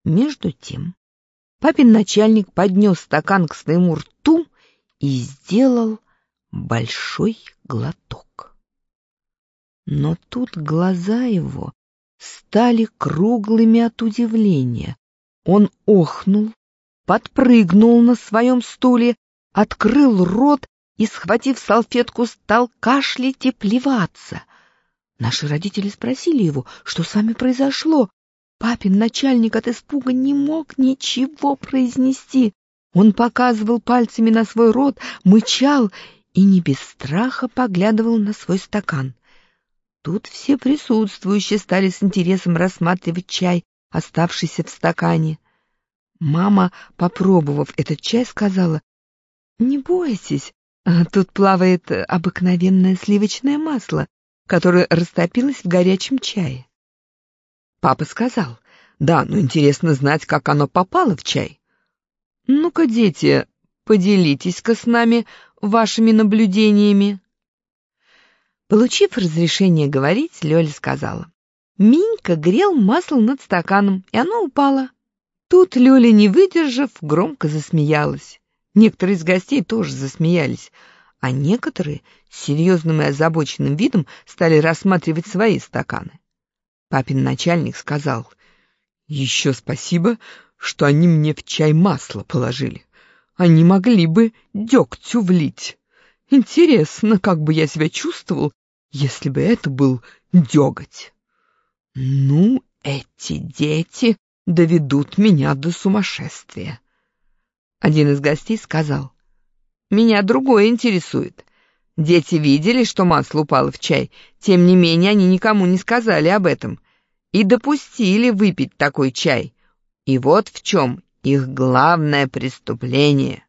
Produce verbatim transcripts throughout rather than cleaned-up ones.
Между тем папин начальник поднес стакан к своему рту и сделал большой глоток. Но тут глаза его стали круглыми от удивления. Он охнул, подпрыгнул на своем стуле, открыл рот и, схватив салфетку, стал кашлять и плеваться. Наши родители спросили его, что с вами произошло. Папин начальник от испуга не мог ничего произнести. Он показывал пальцами на свой рот, мычал и не без страха поглядывал на свой стакан. Тут все присутствующие стали с интересом рассматривать чай, оставшийся в стакане. Мама, попробовав этот чай, сказала: «Не бойтесь, тут плавает обыкновенное сливочное масло, которое растопилось в горячем чае». Папа сказал: «Да, но интересно знать, как оно попало в чай. Ну-ка, дети, поделитесь-ка с нами вашими наблюдениями». Получив разрешение говорить, Лёля сказала: «Минька грел масло над стаканом, и оно упало». Тут Лёля, не выдержав, громко засмеялась. Некоторые из гостей тоже засмеялись, а некоторые с серьезным и озабоченным видом стали рассматривать свои стаканы. Папин начальник сказал: «Еще спасибо, что они мне в чай масло положили. Они могли бы дегтю влить. Интересно, как бы я себя чувствовал, если бы это был деготь. Ну, эти дети доведут меня до сумасшествия». Один из гостей сказал: «Меня другое интересует. Дети видели, что масло упало в чай, тем не менее они никому не сказали об этом и допустили выпить такой чай. И вот в чем их главное преступление».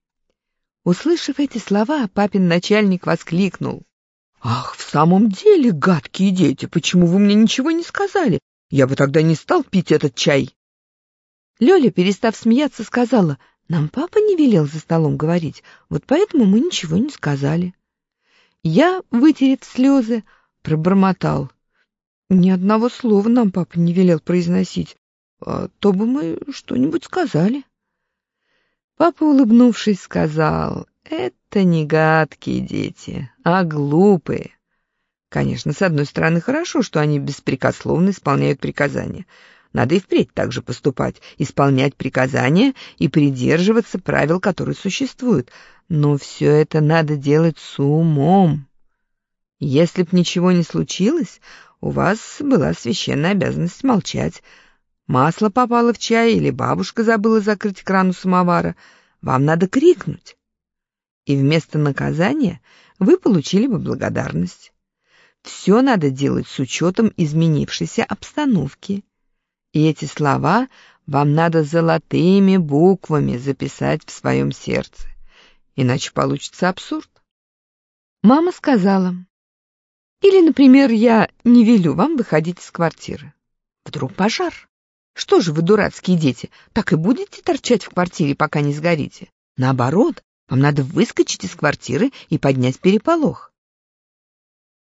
Услышав эти слова, папин начальник воскликнул: «Ах, в самом деле, гадкие дети, почему вы мне ничего не сказали? Я бы тогда не стал пить этот чай». Лёля, перестав смеяться, сказала: «Нам папа не велел за столом говорить, вот поэтому мы ничего не сказали». Я, вытерев слезы, пробормотал: «Ни одного слова нам папа не велел произносить, а то бы мы что-нибудь сказали». Папа, улыбнувшись, сказал: «Это не гадкие дети, а глупые. Конечно, с одной стороны, хорошо, что они беспрекословно исполняют приказания. Надо и впредь так же поступать, исполнять приказания и придерживаться правил, которые существуют. Но все это надо делать с умом. Если б ничего не случилось, у вас была священная обязанность молчать. Масло попало в чай или бабушка забыла закрыть кран у самовара, вам надо крикнуть. И вместо наказания вы получили бы благодарность. Все надо делать с учетом изменившейся обстановки. И эти слова вам надо золотыми буквами записать в своем сердце, иначе получится абсурд». Мама сказала: «Или, например, я не велю вам выходить из квартиры. Вдруг пожар? Что же вы, дурацкие дети, так и будете торчать в квартире, пока не сгорите? Наоборот, вам надо выскочить из квартиры и поднять переполох.